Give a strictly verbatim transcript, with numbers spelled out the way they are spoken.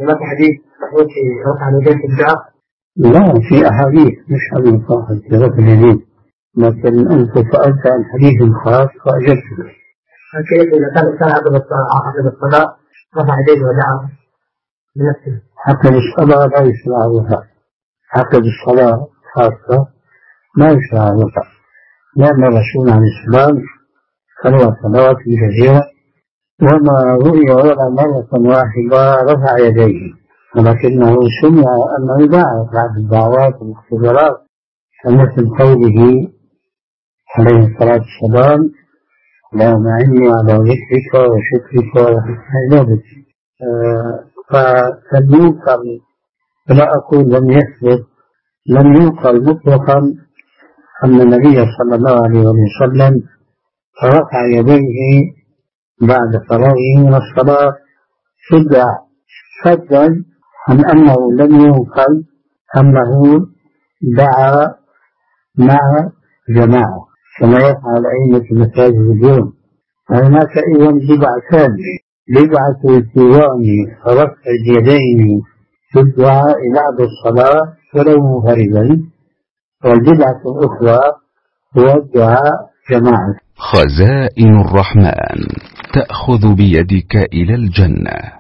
هناك حديث صحيح في رفع اليدين في الدعاء؟ لا، في أحاديث مش حديث واحد في رفع اليدين، لكن أنت سألت عن حديث خاص فأجبتك. كيف إذا كان الإنسان عقب الصلاة رفع يديه ودعا بنفسه؟ عقب الصلاة لا يشرع الرفع، عقب الصلاة خاصة لا يشرع الرفع، لأن الرسول عليه السلام صلى صلوات كثيرة وما رؤي ولا مرة واحدة رفع يديه، ولكنه سمع أنه دعا بعد الدعوات والاختبارات، مثل قوله عليه الصلاة والسلام: اللهم أعني على ذكرك وشكرك وحسن عبادتك. فلينقل، فلا أقول لم يثبت، لم ينقل مطلقا أن النبي صلى الله عليه وسلم رفع يديه بعد فراغه من الصلاة في الدعاء، فضلا عن أنه لم ينقل أنه دعا مع جماعة كما يفعل أئمة المساجد اليوم. هناك أيضا بدعتان: بدعة التيام رفع اليدين في الدعاء بعد الصلاة ولو منفردا، والبدعة الأخرى هو الدعاء جماعة. خزائن الرحمن تأخذ بيدك إلى الجنة.